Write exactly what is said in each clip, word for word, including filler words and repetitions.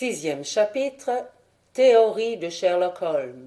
Sixième chapitre. Théorie de Sherlock Holmes.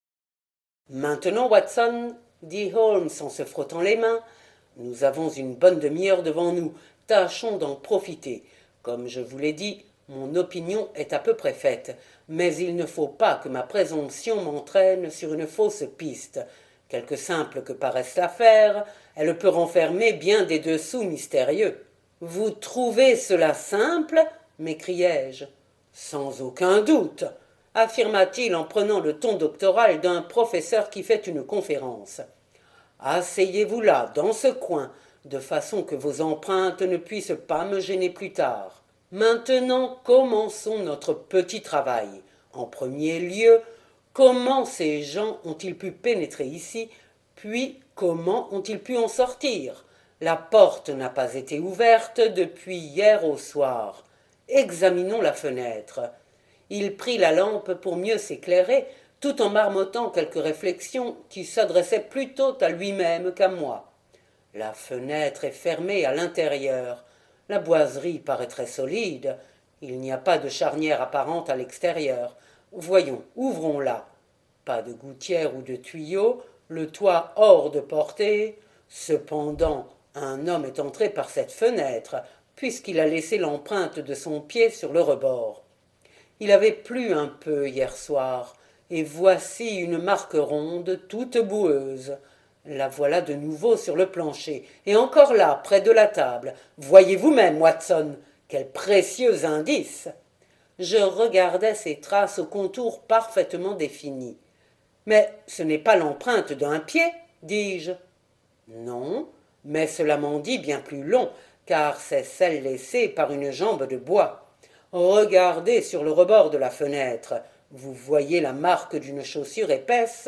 Maintenant, Watson, dit Holmes en se frottant les mains, nous avons une bonne demi-heure devant nous. Tâchons d'en profiter. Comme je vous l'ai dit, mon opinion est à peu près faite, mais il ne faut pas que ma présomption m'entraîne sur une fausse piste. Quelque simple que paraisse l'affaire, elle peut renfermer bien des dessous mystérieux. « Vous trouvez cela simple ?» m'écriai-je. « Sans aucun doute !» affirma-t-il en prenant le ton doctoral d'un professeur qui fait une conférence. « Asseyez-vous là, dans ce coin, de façon que vos empreintes ne puissent pas me gêner plus tard. Maintenant, commençons notre petit travail. En premier lieu, comment ces gens ont-ils pu pénétrer ici, puis comment ont-ils pu en sortir? La porte n'a pas été ouverte depuis hier au soir. Examinons la fenêtre. » Il prit la lampe pour mieux s'éclairer, tout en marmottant quelques réflexions qui s'adressaient plutôt à lui-même qu'à moi. La fenêtre est fermée à l'intérieur. La boiserie paraît très solide. Il n'y a pas de charnière apparente à l'extérieur. Voyons, ouvrons-la. Pas de gouttière ou de tuyau, le toit hors de portée. Cependant, un homme est entré par cette fenêtre, puisqu'il a laissé l'empreinte de son pied sur le rebord. Il avait plu un peu hier soir, et voici une marque ronde, toute boueuse. La voilà de nouveau sur le plancher, et encore là, près de la table. Voyez vous-même, Watson, quel précieux indice! Je regardais ces traces au contour parfaitement défini. « Mais ce n'est pas l'empreinte d'un pied, dis-je. »« Non, mais cela m'en dit bien plus long, car c'est celle laissée par une jambe de bois. Regardez sur le rebord de la fenêtre. Vous voyez la marque d'une chaussure épaisse,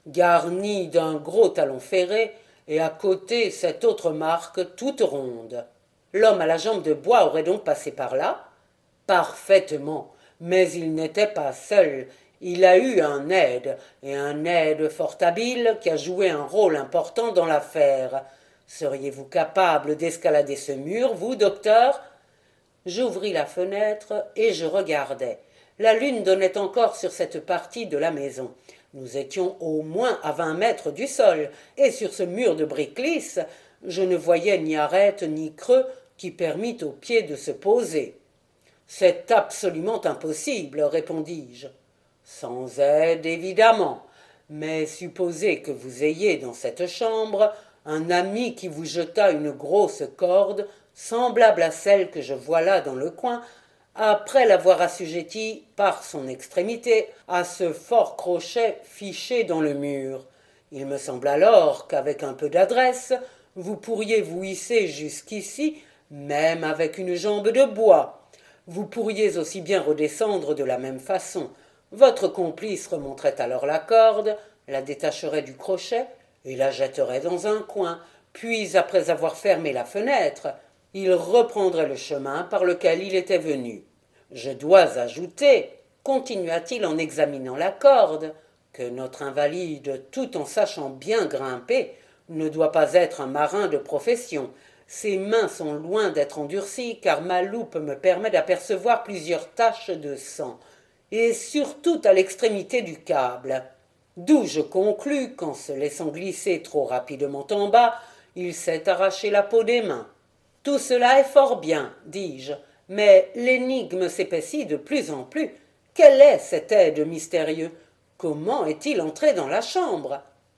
garnie d'un gros talon ferré, et à côté cette autre marque toute ronde. L'homme à la jambe de bois aurait donc passé par là? Parfaitement, mais il n'était pas seul. Il a eu un aide, et un aide fort habile qui a joué un rôle important dans l'affaire. Seriez-vous capable d'escalader ce mur, vous, docteur? J'ouvris la fenêtre et je regardai. La lune donnait encore sur cette partie de la maison. Nous étions au moins à vingt mètres du sol, et sur ce mur de briques lisses, je ne voyais ni arête ni creux qui permît aux pieds de se poser. « C'est absolument impossible, répondis-je. « Sans aide, évidemment, mais supposez que vous ayez dans cette chambre un ami qui vous jeta une grosse corde semblable à celle que je vois là dans le coin, après l'avoir assujettie par son extrémité à ce fort crochet fiché dans le mur. Il me semble alors qu'avec un peu d'adresse, vous pourriez vous hisser jusqu'ici, même avec une jambe de bois. Vous pourriez aussi bien redescendre de la même façon. Votre complice remonterait alors la corde, la détacherait du crochet et la jetterait dans un coin, puis, après avoir fermé la fenêtre, il reprendrait le chemin par lequel il était venu. Je dois ajouter, continua-t-il en examinant la corde, que notre invalide, tout en sachant bien grimper, ne doit pas être un marin de profession. Ses mains sont loin d'être endurcies, car ma loupe me permet d'apercevoir plusieurs taches de sang, et surtout à l'extrémité du câble. D'où je conclus qu'en se laissant glisser trop rapidement en bas, il s'est arraché la peau des mains. Tout cela est fort bien, dis-je, mais l'énigme s'épaissit de plus en plus. Quel est cet aide mystérieux? Comment est-il entré dans la chambre?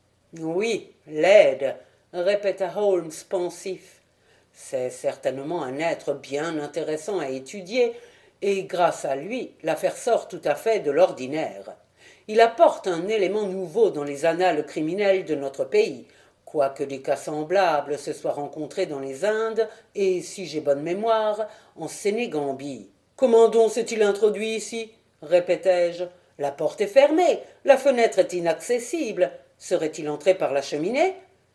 Oui, l'aide, répéta Holmes pensif. C'est certainement un être bien intéressant à étudier, et grâce à lui, l'affaire sort tout à fait de l'ordinaire. Il apporte un élément nouveau dans les annales criminelles de notre pays, quoique des cas semblables se soient rencontrés dans les Indes et, si j'ai bonne mémoire, en Sénégambie. « Comment donc s'est-il introduit ici ?» répétai-je. « La porte est fermée, la fenêtre est inaccessible. Serait-il entré par la cheminée ?»«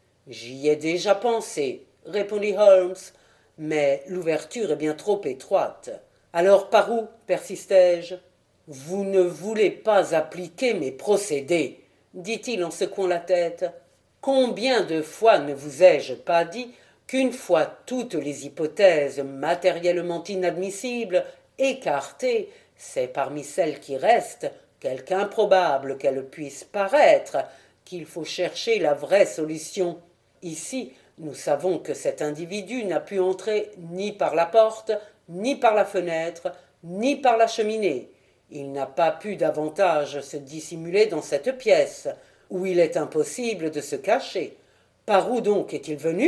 J'y ai déjà pensé, » répondit Holmes, « mais l'ouverture est bien trop étroite. »« Alors par où ?» persistai-je. « Vous ne voulez pas appliquer mes procédés, » dit-il en secouant la tête. Combien de fois ne vous ai-je pas dit qu'une fois toutes les hypothèses matériellement inadmissibles écartée, c'est parmi celles qui restent, quelque improbable qu'elle puisse paraître, qu'il faut chercher la vraie solution. Ici, nous savons que cet individu n'a pu entrer ni par la porte, ni par la fenêtre, ni par la cheminée. Il n'a pas pu davantage se dissimuler dans cette pièce, où il est impossible de se cacher. Par où donc est-il venu?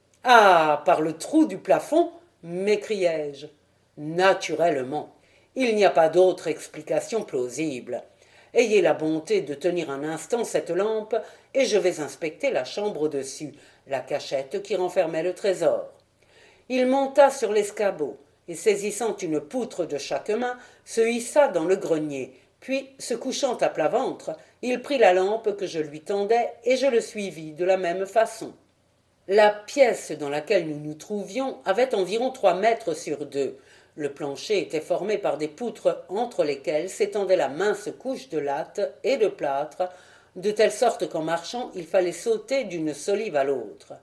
Ah, par le trou du plafond, m'écriai-je. Naturellement, il n'y a pas d'autre explication plausible. Ayez la bonté de tenir un instant cette lampe, et je vais inspecter la chambre au-dessus, la cachette qui renfermait le trésor. Il monta sur l'escabeau, et saisissant une poutre de chaque main, se hissa dans le grenier, puis, se couchant à plat ventre, il prit la lampe que je lui tendais, et je le suivis de la même façon. La pièce dans laquelle nous nous trouvions avait environ trois mètres sur deux. Le plancher était formé par des poutres entre lesquelles s'étendait la mince couche de latte et de plâtre, de telle sorte qu'en marchant il fallait sauter d'une solive à l'autre.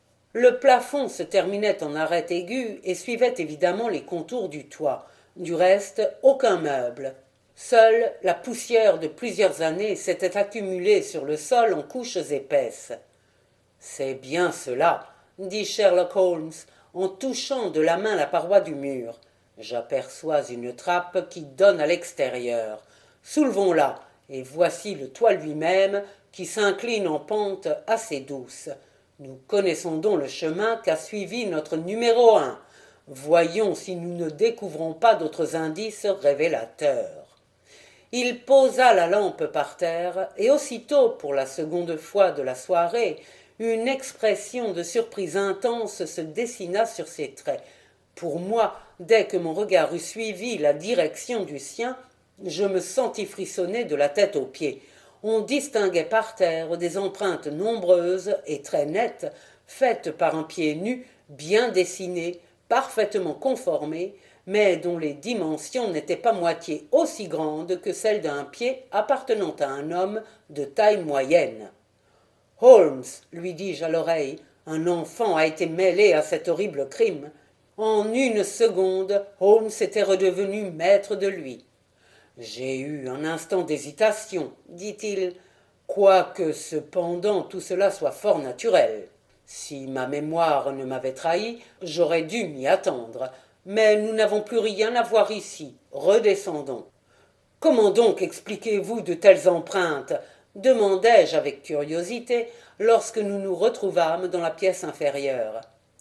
Le plafond se terminait en arête aiguë et suivait évidemment les contours du toit. Du reste, aucun meuble. Seule la poussière de plusieurs années s'était accumulée sur le sol en couches épaisses. « C'est bien cela, » dit Sherlock Holmes, en touchant de la main la paroi du mur. « J'aperçois une trappe qui donne à l'extérieur. Soulevons-la, et voici le toit lui-même qui s'incline en pente assez douce. Nous connaissons donc le chemin qu'a suivi notre numéro un. Voyons si nous ne découvrons pas d'autres indices révélateurs. » Il posa la lampe par terre, et aussitôt, pour la seconde fois de la soirée, une expression de surprise intense se dessina sur ses traits. Pour moi, dès que mon regard eut suivi la direction du sien, je me sentis frissonner de la tête aux pieds. On distinguait par terre des empreintes nombreuses et très nettes, faites par un pied nu, bien dessiné, parfaitement conformé, mais dont les dimensions n'étaient pas moitié aussi grandes que celles d'un pied appartenant à un homme de taille moyenne. « Holmes, lui dis-je à l'oreille, un enfant a été mêlé à cet horrible crime. » En une seconde, Holmes était redevenu maître de lui. « J'ai eu un instant d'hésitation, dit-il, quoique cependant tout cela soit fort naturel. Si ma mémoire ne m'avait trahi, j'aurais dû m'y attendre. Mais nous n'avons plus rien à voir ici. Redescendons. »« Comment donc expliquez-vous de telles empreintes ?» demandai-je avec curiosité lorsque nous nous retrouvâmes dans la pièce inférieure.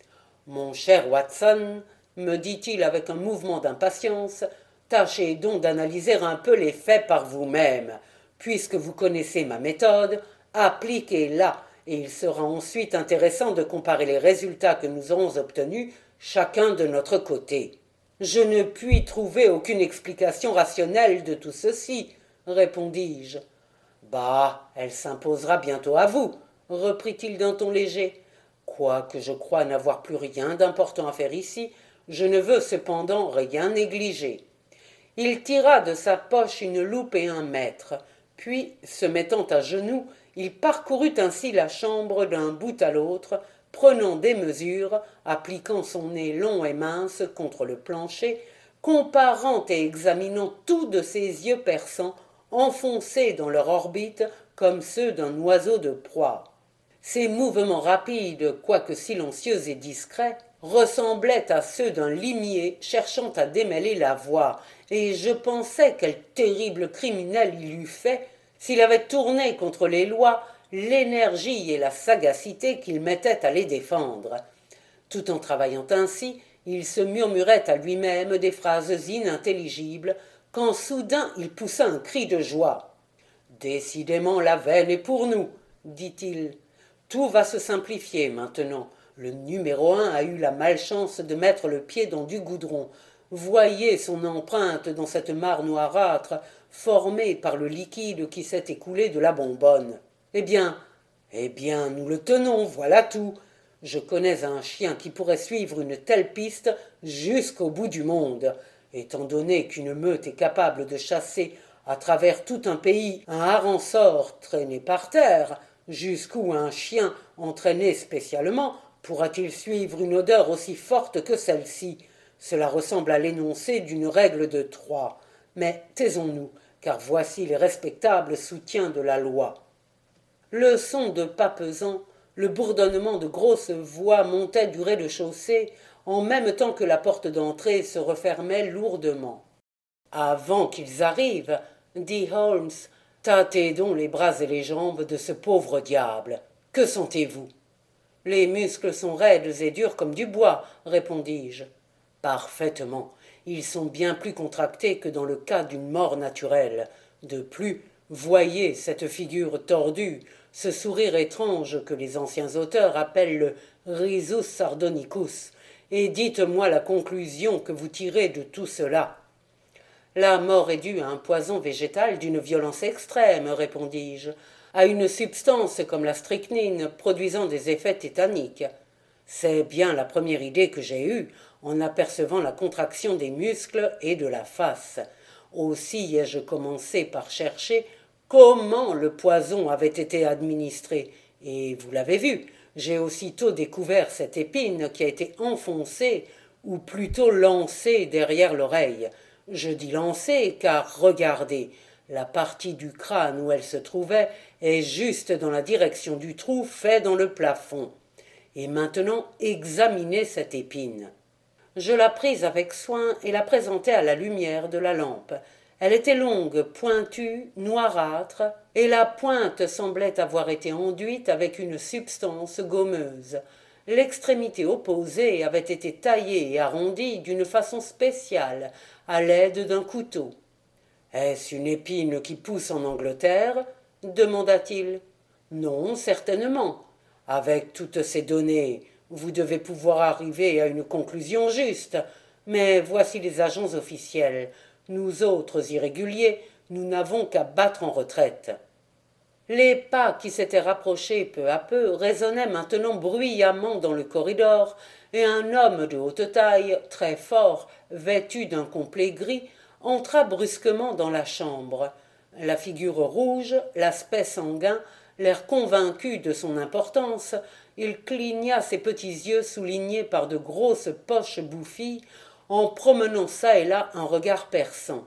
« Mon cher Watson, me dit-il avec un mouvement d'impatience, tâchez donc d'analyser un peu les faits par vous-même. Puisque vous connaissez ma méthode, appliquez-la, et il sera ensuite intéressant de comparer les résultats que nous aurons obtenus chacun de notre côté. »« Je ne puis trouver aucune explication rationnelle de tout ceci, » répondis-je. « Bah, elle s'imposera bientôt à vous, » reprit-il d'un ton léger. « Quoique je croie n'avoir plus rien d'important à faire ici, je ne veux cependant rien négliger. » Il tira de sa poche une loupe et un mètre, puis, se mettant à genoux, il parcourut ainsi la chambre d'un bout à l'autre, prenant des mesures, appliquant son nez long et mince contre le plancher, comparant et examinant tout de ses yeux perçants, enfoncés dans leur orbite comme ceux d'un oiseau de proie. Ses mouvements rapides, quoique silencieux et discrets, ressemblaient à ceux d'un limier cherchant à démêler la voie, et je pensais quel terrible criminel il eût fait s'il avait tourné contre les lois l'énergie et la sagacité qu'il mettait à les défendre. Tout en travaillant ainsi, il se murmurait à lui-même des phrases inintelligibles, quand soudain il poussa un cri de joie. « Décidément, la veine est pour nous, » dit-il. « Tout va se simplifier maintenant. Le numéro un a eu la malchance de mettre le pied dans du goudron. Voyez son empreinte dans cette mare noirâtre, formée par le liquide qui s'est écoulé de la bonbonne. Eh bien, eh bien, nous le tenons, voilà tout. Je connais un chien qui pourrait suivre une telle piste jusqu'au bout du monde. Étant donné qu'une meute est capable de chasser à travers tout un pays un hareng-sort traîné par terre, jusqu'où un chien entraîné spécialement pourra-t-il suivre une odeur aussi forte que celle-ci? Cela ressemble à l'énoncé d'une règle de trois. Mais taisons-nous, car voici les respectables soutiens de la loi. Le son de pas pesants, le bourdonnement de grosses voix montaient du rez-de-chaussée en même temps que la porte d'entrée se refermait lourdement. Avant qu'ils arrivent, dit Holmes, tâtez donc les bras et les jambes de ce pauvre diable. Que sentez-vous? Les muscles sont raides et durs comme du bois, répondis-je. Parfaitement. Ils sont bien plus contractés que dans le cas d'une mort naturelle. De plus, voyez cette figure tordue, ce sourire étrange que les anciens auteurs appellent le risus sardonicus, et dites-moi la conclusion que vous tirez de tout cela. La mort est due à un poison végétal d'une violence extrême, répondis-je, à une substance comme la strychnine produisant des effets tétaniques. C'est bien la première idée que j'ai eue en apercevant la contraction des muscles et de la face. Aussi ai-je commencé par chercher comment le poison avait été administré, et vous l'avez vu, j'ai aussitôt découvert cette épine qui a été enfoncée, ou plutôt lancée derrière l'oreille. Je dis lancée, car regardez, la partie du crâne où elle se trouvait est juste dans la direction du trou fait dans le plafond. Et maintenant, examinez cette épine. Je la pris avec soin et la présentai à la lumière de la lampe. Elle était longue, pointue, noirâtre, et la pointe semblait avoir été enduite avec une substance gommeuse. L'extrémité opposée avait été taillée et arrondie d'une façon spéciale, à l'aide d'un couteau. « Est-ce une épine qui pousse en Angleterre » demanda-t-il. « Non, certainement. Avec toutes ces données, vous devez pouvoir arriver à une conclusion juste. Mais voici les agents officiels. Nous autres irréguliers, nous n'avons qu'à battre en retraite. » Les pas qui s'étaient rapprochés peu à peu résonnaient maintenant bruyamment dans le corridor, et un homme de haute taille, très fort, vêtu d'un complet gris, entra brusquement dans la chambre. La figure rouge, l'aspect sanguin, l'air convaincu de son importance, il cligna ses petits yeux soulignés par de grosses poches bouffies, en promenant çà et là un regard perçant.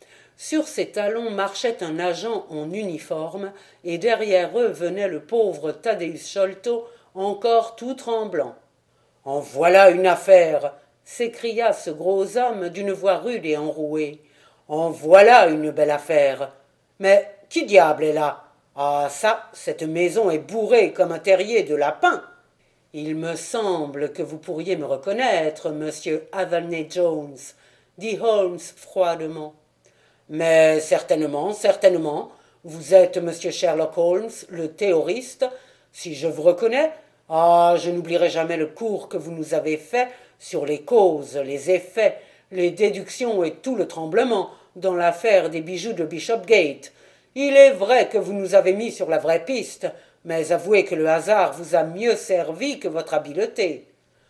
Sur ses talons marchait un agent en uniforme, et derrière eux venait le pauvre Thaddeus Sholto, encore tout tremblant. « En voilà une affaire !» s'écria ce gros homme d'une voix rude et enrouée. « En voilà une belle affaire ! Mais qui diable est là? Ah ça, cette maison est bourrée comme un terrier de lapins. Il me semble que vous pourriez me reconnaître, monsieur Athelney Jones, dit Holmes froidement. Mais certainement, certainement, vous êtes monsieur Sherlock Holmes, le théoriste. Si je vous reconnais, ah, je n'oublierai jamais le cours que vous nous avez fait sur les causes, les effets, les déductions et tout le tremblement dans l'affaire des bijoux de Bishopgate. Il est vrai que vous nous avez mis sur la vraie piste, mais avouez que le hasard vous a mieux servi que votre habileté.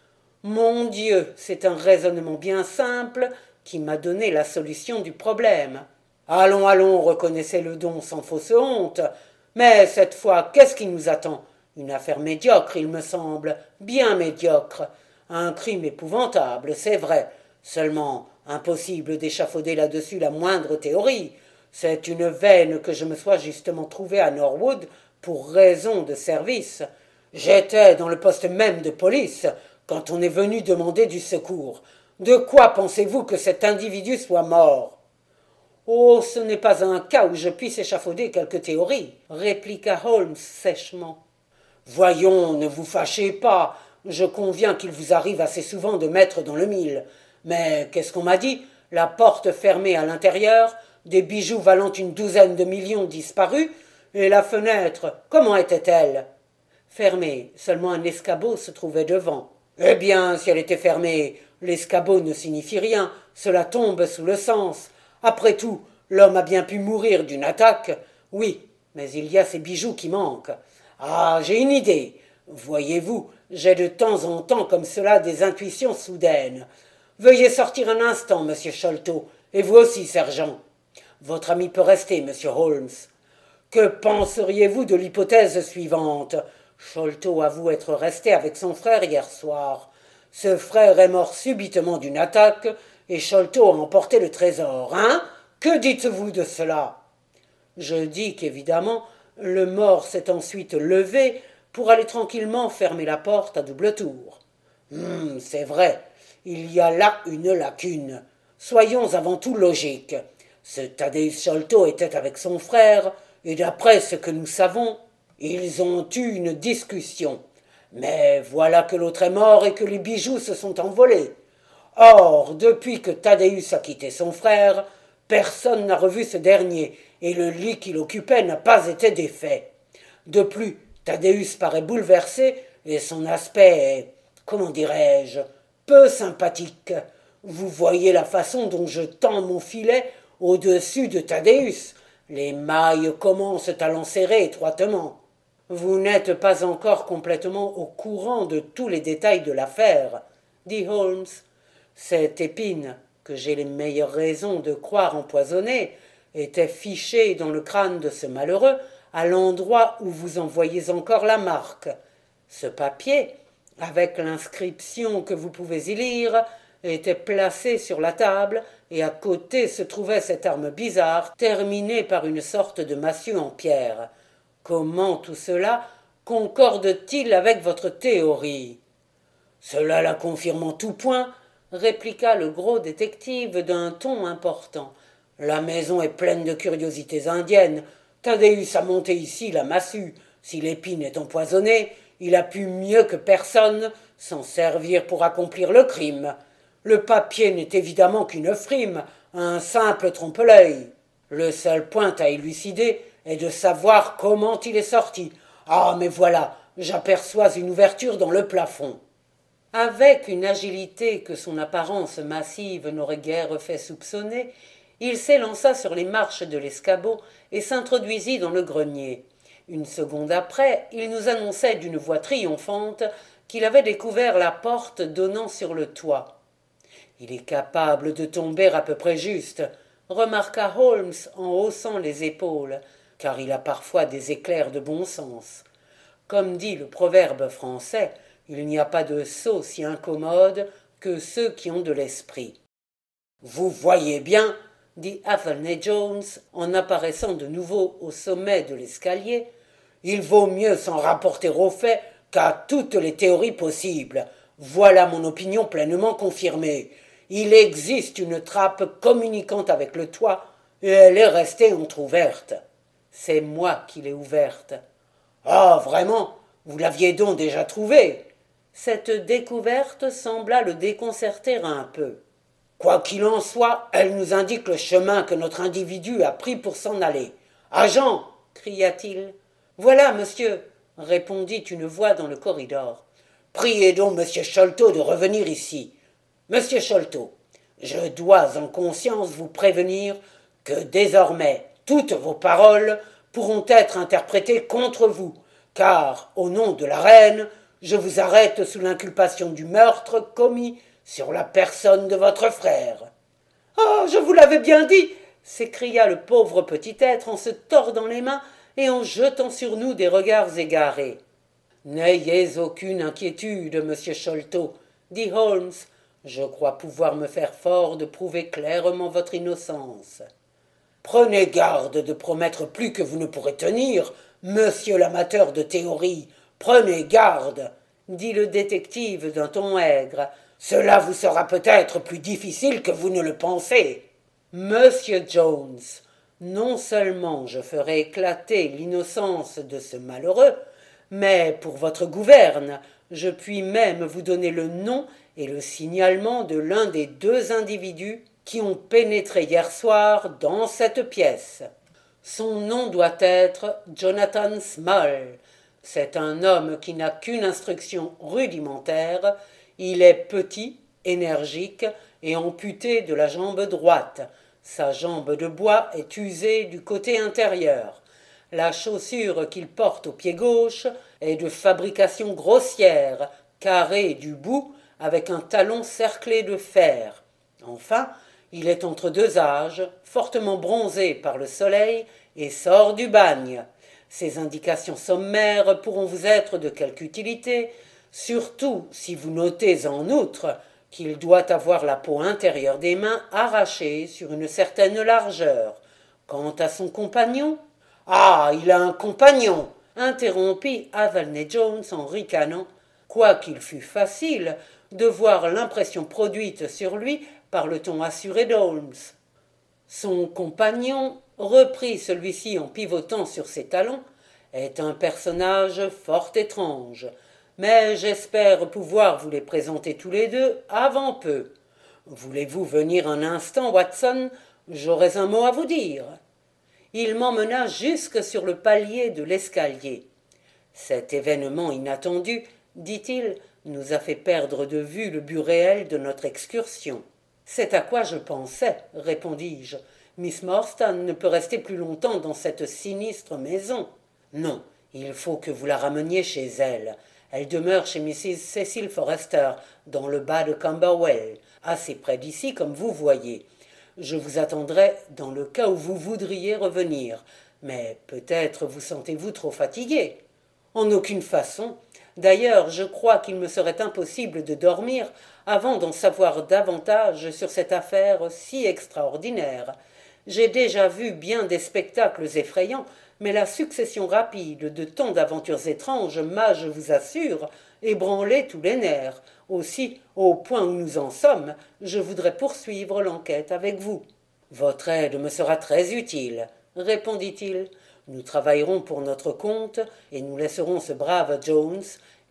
Mon Dieu, c'est un raisonnement bien simple qui m'a donné la solution du problème. Allons, allons, reconnaissez le don sans fausse honte. Mais cette fois, qu'est-ce qui nous attend? Une affaire médiocre, il me semble, bien médiocre. Un crime épouvantable, c'est vrai. Seulement, impossible d'échafauder là-dessus la moindre théorie. C'est une veine que je me sois justement trouvée à Norwood pour raison de service. J'étais dans le poste même de police quand on est venu demander du secours. De quoi pensez-vous que cet individu soit mort? Oh, ce n'est pas un cas où je puisse échafauder quelque théorie, répliqua Holmes sèchement. Voyons, ne vous fâchez pas. Je conviens qu'il vous arrive assez souvent de mettre dans le mille. Mais qu'est-ce qu'on m'a dit? La porte fermée à l'intérieur, des bijoux valant une douzaine de millions disparus, et la fenêtre, comment était-elle? Fermée, seulement un escabeau se trouvait devant. Eh bien, si elle était fermée, l'escabeau ne signifie rien, cela tombe sous le sens. Après tout, l'homme a bien pu mourir d'une attaque. Oui, mais il y a ces bijoux qui manquent. Ah, j'ai une idée. Voyez-vous, j'ai de temps en temps comme cela des intuitions soudaines. Veuillez sortir un instant, monsieur Sholto, et vous aussi, sergent. Votre ami peut rester, monsieur Holmes. Que penseriez-vous de l'hypothèse suivante? Sholto avoue être resté avec son frère hier soir. Ce frère est mort subitement d'une attaque, et Sholto a emporté le trésor, hein? Que dites-vous de cela? Je dis qu'évidemment, le mort s'est ensuite levé pour aller tranquillement fermer la porte à double tour. Hum, c'est vrai, il y a là une lacune. Soyons avant tout logiques. Ce Thaddeus Sholto était avec son frère, et d'après ce que nous savons, ils ont eu une discussion. Mais voilà que l'autre est mort et que les bijoux se sont envolés. Or, depuis que Thaddeus a quitté son frère, personne n'a revu ce dernier, et le lit qu'il occupait n'a pas été défait. De plus, Thaddeus paraît bouleversé, et son aspect est, comment dirais-je, peu sympathique. Vous voyez la façon dont je tends mon filet au-dessus de Thaddeus. Les mailles commencent à l'enserrer étroitement. Vous n'êtes pas encore complètement au courant de tous les détails de l'affaire, dit Holmes. Cette épine, que j'ai les meilleures raisons de croire empoisonnée, était fichée dans le crâne de ce malheureux à l'endroit où vous en voyez encore la marque. Ce papier, avec l'inscription que vous pouvez y lire, était placé sur la table, et à côté se trouvait cette arme bizarre, terminée par une sorte de massue en pierre. Comment tout cela concorde-t-il avec votre théorie? Cela la confirme en tout point, répliqua le gros détective d'un ton important. La maison est pleine de curiosités indiennes. Thaddeus a monté ici la massue. Si l'épine est empoisonnée, il a pu mieux que personne s'en servir pour accomplir le crime. Le papier n'est évidemment qu'une frime, un simple trompe-l'œil. Le seul point à élucider est de savoir comment il est sorti. Ah, mais voilà, j'aperçois une ouverture dans le plafond. Avec une agilité que son apparence massive n'aurait guère fait soupçonner, il s'élança sur les marches de l'escabeau et s'introduisit dans le grenier. Une seconde après, il nous annonçait d'une voix triomphante qu'il avait découvert la porte donnant sur le toit. « Il est capable de tomber à peu près juste », remarqua Holmes en haussant les épaules, car il a parfois des éclairs de bon sens. Comme dit le proverbe français, il n'y a pas de sots si incommodes que ceux qui ont de l'esprit. « Vous voyez bien, » dit Athelney Jones en apparaissant de nouveau au sommet de l'escalier, « il vaut mieux s'en rapporter aux faits qu'à toutes les théories possibles. Voilà mon opinion pleinement confirmée. Il existe une trappe communiquant avec le toit, et elle est restée entr'ouverte. C'est moi qui l'ai ouverte. »« Ah, vraiment? Vous l'aviez donc déjà trouvée ?» Cette découverte sembla le déconcerter un peu. « Quoi qu'il en soit, elle nous indique le chemin que notre individu a pris pour s'en aller. Agent !» cria-t-il. « Voilà, monsieur !» répondit une voix dans le corridor. « Priez donc monsieur Sholto de revenir ici. Monsieur Sholto, je dois en conscience vous prévenir que désormais toutes vos paroles pourront être interprétées contre vous, car, au nom de la reine, je vous arrête sous l'inculpation du meurtre commis sur la personne de votre frère. »« Ah, je vous l'avais bien dit !» s'écria le pauvre petit être en se tordant les mains et en jetant sur nous des regards égarés. « N'ayez aucune inquiétude, monsieur Sholto, » dit Holmes. « Je crois pouvoir me faire fort de prouver clairement votre innocence. »« Prenez garde de promettre plus que vous ne pourrez tenir, monsieur l'amateur de théorie. Prenez garde, » dit le détective d'un ton aigre. « Cela vous sera peut-être plus difficile que vous ne le pensez. »« Monsieur Jones, non seulement je ferai éclater l'innocence de ce malheureux, mais pour votre gouverne, je puis même vous donner le nom et le signalement de l'un des deux individus qui ont pénétré hier soir dans cette pièce. Son nom doit être Jonathan Small. C'est un homme qui n'a qu'une instruction rudimentaire. Il est petit, énergique et amputé de la jambe droite. Sa jambe de bois est usée du côté intérieur. La chaussure qu'il porte au pied gauche est de fabrication grossière, carrée du bout, avec un talon cerclé de fer. Enfin, il est entre deux âges, fortement bronzé par le soleil et sort du bagne. Ces indications sommaires pourront vous être de quelque utilité Surtout si vous notez en outre qu'il doit avoir la peau intérieure des mains arrachée sur une certaine largeur. Quant à son compagnon… Ah, il a un compagnon interrompit Avalney Jones en ricanant, quoiqu'il fût facile de voir l'impression produite sur lui par le ton assuré d'Holmes. Son compagnon, reprit celui-ci en pivotant sur ses talons, est un personnage fort étrange, mais j'espère pouvoir vous les présenter tous les deux avant peu. Voulez-vous venir un instant, Watson? J'aurais un mot à vous dire. Il m'emmena jusque sur le palier de l'escalier. Cet événement inattendu, dit-il, nous a fait perdre de vue le but réel de notre excursion. C'est à quoi je pensais, répondis-je. Miss Morstan ne peut rester plus longtemps dans cette sinistre maison. Non, il faut que vous la rameniez chez elle. Elle demeure chez Missus Cecil Forrester, dans le bas de Camberwell, assez près d'ici, comme vous voyez. Je vous attendrai dans le cas où vous voudriez revenir, mais peut-être vous sentez-vous trop fatigué. En aucune façon. D'ailleurs, je crois qu'il me serait impossible de dormir avant d'en savoir davantage sur cette affaire si extraordinaire. J'ai déjà vu bien des spectacles effrayants, mais la succession rapide de tant d'aventures étranges m'a, je vous assure, ébranlé tous les nerfs. Aussi, au point où nous en sommes, je voudrais poursuivre l'enquête avec vous. Votre aide me sera très utile, répondit-il. Nous travaillerons pour notre compte et nous laisserons ce brave Jones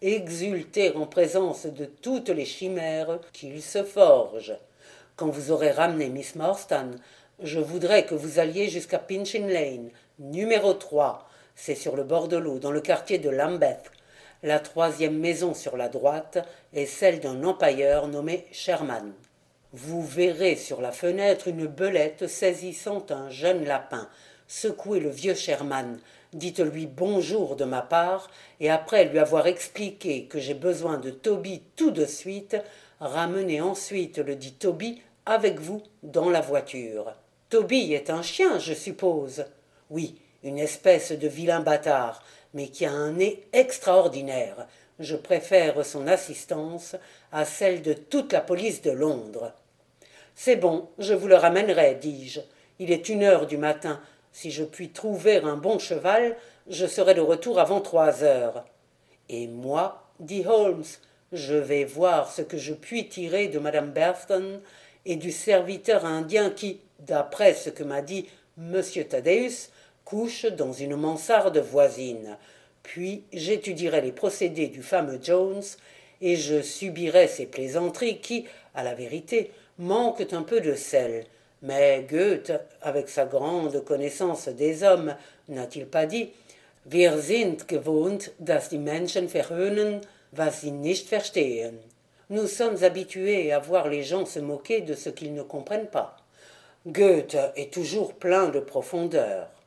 exulter en présence de toutes les chimères qu'il se forge. Quand vous aurez ramené Miss Morstan, je voudrais que vous alliez jusqu'à Pinchin Lane, numéro trois. C'est sur le bord de l'eau, dans le quartier de Lambeth. La troisième maison sur la droite est celle d'un empailleur nommé Sherman. Vous verrez sur la fenêtre une belette saisissant un jeune lapin. Secouez le vieux Sherman, dites-lui bonjour de ma part, et après lui avoir expliqué que j'ai besoin de Toby tout de suite, ramenez ensuite le dit Toby avec vous dans la voiture. Toby est un chien, je suppose. Oui, une espèce de vilain bâtard, mais qui a un nez extraordinaire. Je préfère son assistance à celle de toute la police de Londres. C'est bon, je vous le ramènerai, dis-je. Il est une heure du matin. Si je puis trouver un bon cheval, je serai de retour avant trois heures. Et moi, dit Holmes, je vais voir ce que je puis tirer de madame Berston et du serviteur indien qui, d'après ce que m'a dit monsieur Thaddeus, couche dans une mansarde voisine. Puis j'étudierai les procédés du fameux Jones et je subirai ces plaisanteries qui, à la vérité, manquent un peu de sel. Mais Goethe, avec sa grande connaissance des hommes, n'a-t-il pas dit « Wir sind gewohnt, dass die Menschen verhöhnen, was sie nicht verstehen ». Nous sommes habitués à voir les gens se moquer de ce qu'ils ne comprennent pas. Goethe est toujours plein de profondeur.